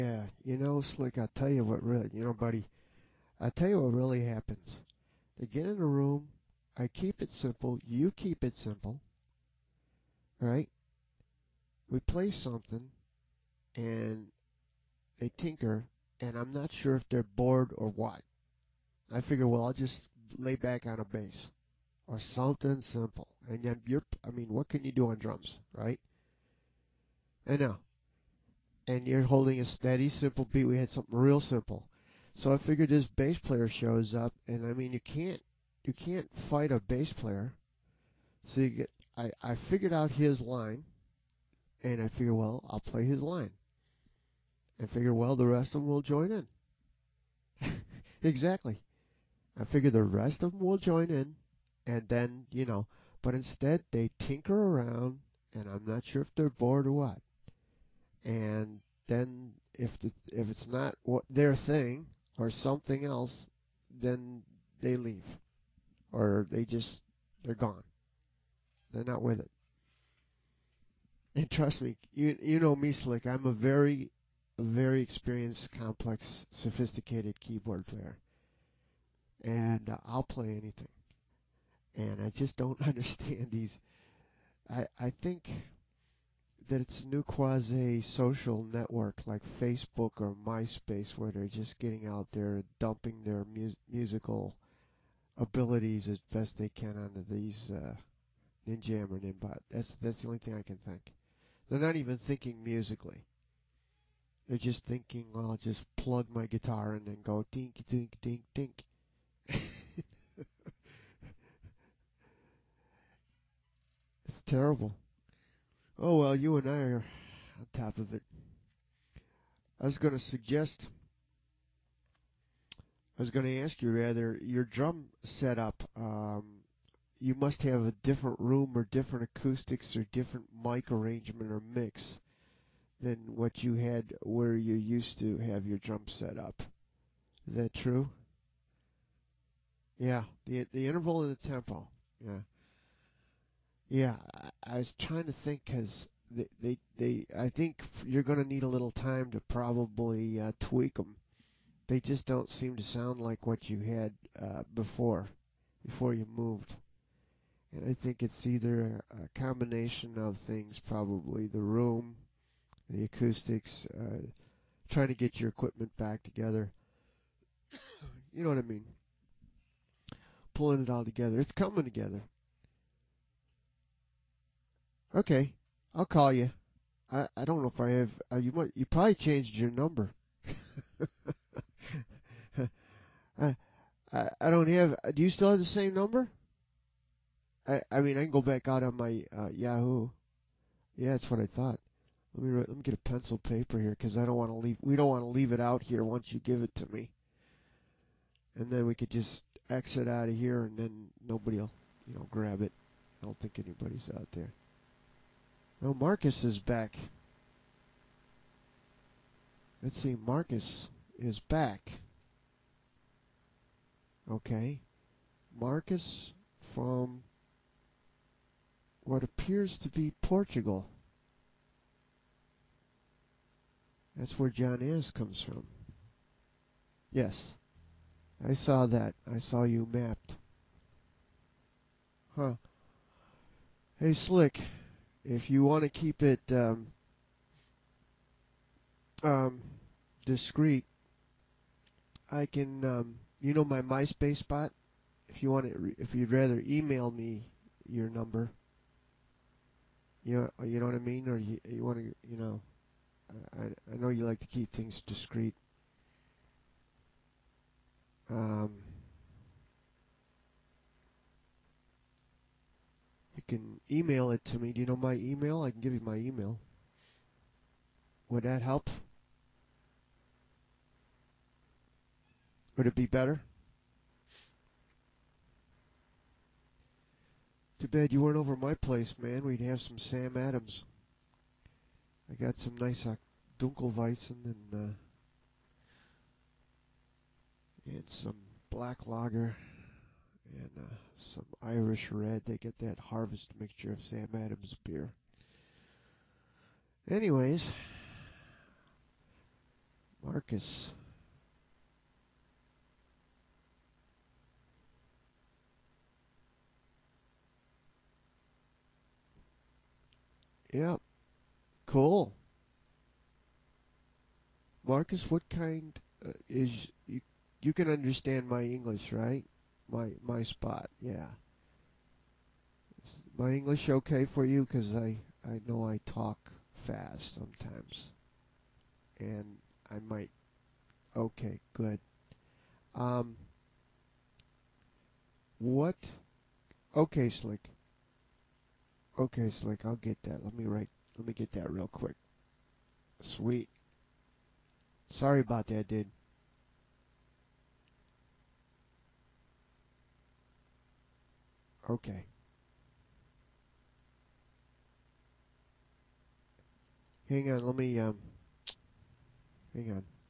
Yeah, Slick, I'll tell you what really, buddy, I'll tell you what really happens. They get in a room, I keep it simple, you keep it simple, right? We play something, and they tinker, and I'm not sure if they're bored or what. I figure, well, I'll just lay back on a bass or something simple. And then what can you do on drums, right? I know. And you're holding a steady, simple beat. We had something real simple. So I figured this bass player shows up, and you can't fight a bass player. So I figured out his line, and I figured, well, I'll play his line. And figured, well, the rest of them will join in. Exactly. I figured the rest of them will join in, and then, but instead they tinker around, and I'm not sure if they're bored or what. And then if it's not what their thing or something else, then they leave, or they're gone. They're not with it. And trust me, you know me, Slick. I'm a very experienced, complex, sophisticated keyboard player, and I'll play anything. And I just don't understand these. I think that it's a new quasi social network like Facebook or MySpace where they're just getting out there dumping their musical abilities as best they can onto these Ninjam or Nimbot. That's the only thing I can think. They're not even thinking musically. They're just thinking, well, I'll just plug my guitar in and go dink, dink, dink, dink. It's terrible. Oh, well, you and I are on top of it. I was going to suggest, I was going to ask you rather, your drum setup, you must have a different room or different acoustics or different mic arrangement or mix than what you had where you used to have your drum set up. Is that true? Yeah, the interval and the tempo. Yeah, yeah. I was trying to think because I think you're going to need a little time to probably tweak them. They just don't seem to sound like what you had before you moved. And I think it's either a combination of things, probably the room, the acoustics, trying to get your equipment back together. You know what I mean? Pulling it all together. It's coming together. Okay, I'll call you. I don't know if I have. You probably changed your number. I, I don't have. Do you still have the same number? I mean I can go back out on my Yahoo. Yeah, that's what I thought. Let me get a pencil paper here because I don't want to leave. We don't want to leave it out here once you give it to me, and then we could just exit out of here, and then nobody'll grab it. I don't think anybody's out there. Oh, Marcus is back. Let's see, Marcus is back. Okay, Marcus from what appears to be Portugal. That's where John Ayres comes from. Yes, I saw that. I saw you mapped. Huh. Hey, Slick, if you want to keep it um, discreet, I can, my MySpace spot. If you'd rather email me your number, you know what I mean, or you want to, I know you like to keep things discreet. You can email it to me. Do you know my email? I can give you my email. Would that help? Would it be better? Too bad you weren't over my place, man. We'd have some Sam Adams. I got some nice Dunkelweizen and some black lager and some Irish red. They get that harvest mixture of Sam Adams beer. Anyways, Marcus. Yeah, cool. Marcus, what kind is you? You can understand my English, right? My spot, yeah. Is my English okay for you? Cause I know I talk fast sometimes, and I might. Okay, good. Um, what? Okay, Slick. Okay, Slick. I'll get that. Let me write. Let me get that real quick. Sweet. Sorry about that, dude. Okay. Hang on. Let me. Hang on.